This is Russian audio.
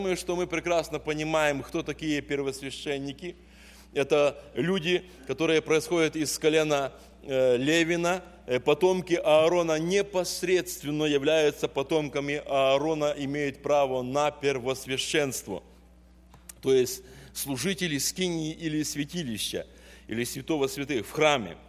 Думаю, что мы прекрасно понимаем, кто такие первосвященники. Это люди, которые происходят из колена Левина. Потомки Аарона непосредственно являются потомками Аарона, имеют право на первосвященство. То есть служители скинии или святилища, или святого святых в храме.